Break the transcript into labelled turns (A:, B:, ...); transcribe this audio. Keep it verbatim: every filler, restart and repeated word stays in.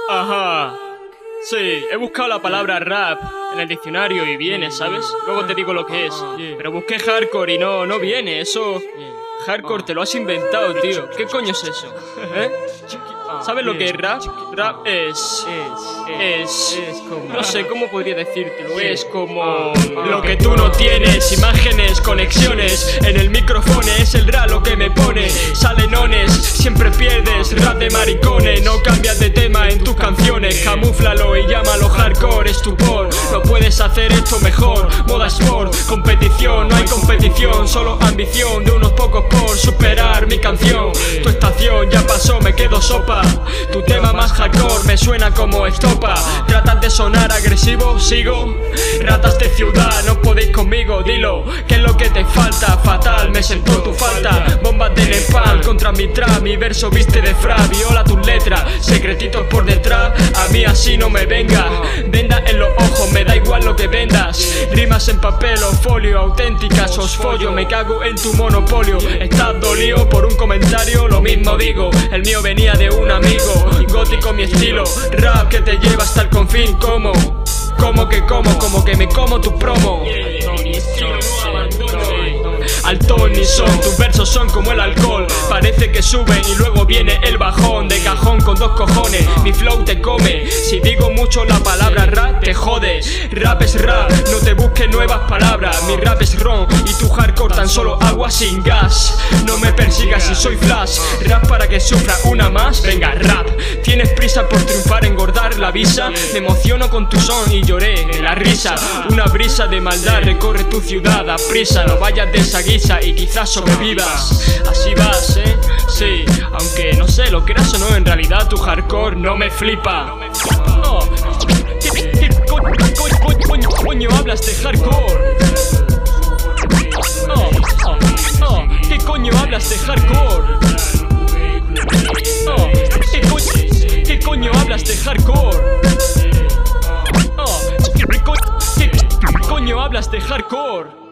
A: Ajá. Sí, he buscado la palabra rap en el diccionario y viene, ¿sabes? Luego te digo lo que es. Pero busqué hardcore y no, no viene, eso... Hardcore te lo has inventado, tío. ¿Qué coño es eso? ¿Eh? ¿Sabes lo que es rap? Rap es... Es... No sé, ¿cómo podría decírtelo? Es como... Lo que tú no tienes, imágenes, conexiones. En el micrófono es el rap lo que me pone. Salenones, siempre pierdes. Rap de maricones, no cambias de tema en tus canciones. Camúflalo y llámalo hardcore, estupor. No puedes hacer esto mejor. Moda sport, competición, no hay competición. Solo ambición de unos pocos por superar mi canción. Tu estación ya pasó, me quedo sopa. Tu tema más hardcore me suena como estopa. Tratas de sonar agresivo, sigo. Ratas de ciudad, no podéis conmigo, dilo. ¿Qué es lo que te falta? Fatal, me sentó tu falta. Bombas de Nepal contra mi trap. Mi verso viste de fra, viola tus letras. Secretitos por detrás, a mí así no me venga. Venda en los ojos, me da igual lo que vendas. Rimas en papel o folio, auténticas os follo. Me cago en tu monopolio. Estás dolido por un comentario, lo mismo digo. El mío venía de un amigo. Gótico mi estilo, rap que te lleva hasta el confín. Como, como que como, como que me como tu promo. Al ton y son, tus versos son como el alcohol. Parece que suben y luego viene el bajón. De cajón con dos cojones, mi flow te come. Si digo mucho la palabra rap, te jode. Rap es rap, no te busques nuevas palabras. Mi rap es ron y tu hardcore tan solo agua sin gas. No me persigas si soy flash. Rap para que sufra una más, venga rap. Tienes prisa por triunfar, engordar la visa. Me emociono con tu son y lloré de la risa. Una brisa de maldad recorre tu ciudad a prisa. No vayas de esa guisa y quizás sobrevivas. Así vas, eh, sí. Aunque no sé, lo creas o no, en realidad tu hardcore no me flipa. Oh. ¿Qué, qué co co co coño, coño hablas de hardcore? Oh, oh, oh. ¿Qué coño hablas de hardcore? Oh. ¿Qué, co ¿Qué coño hablas de hardcore? Oh. ¿Qué, co ¿Qué coño hablas de hardcore?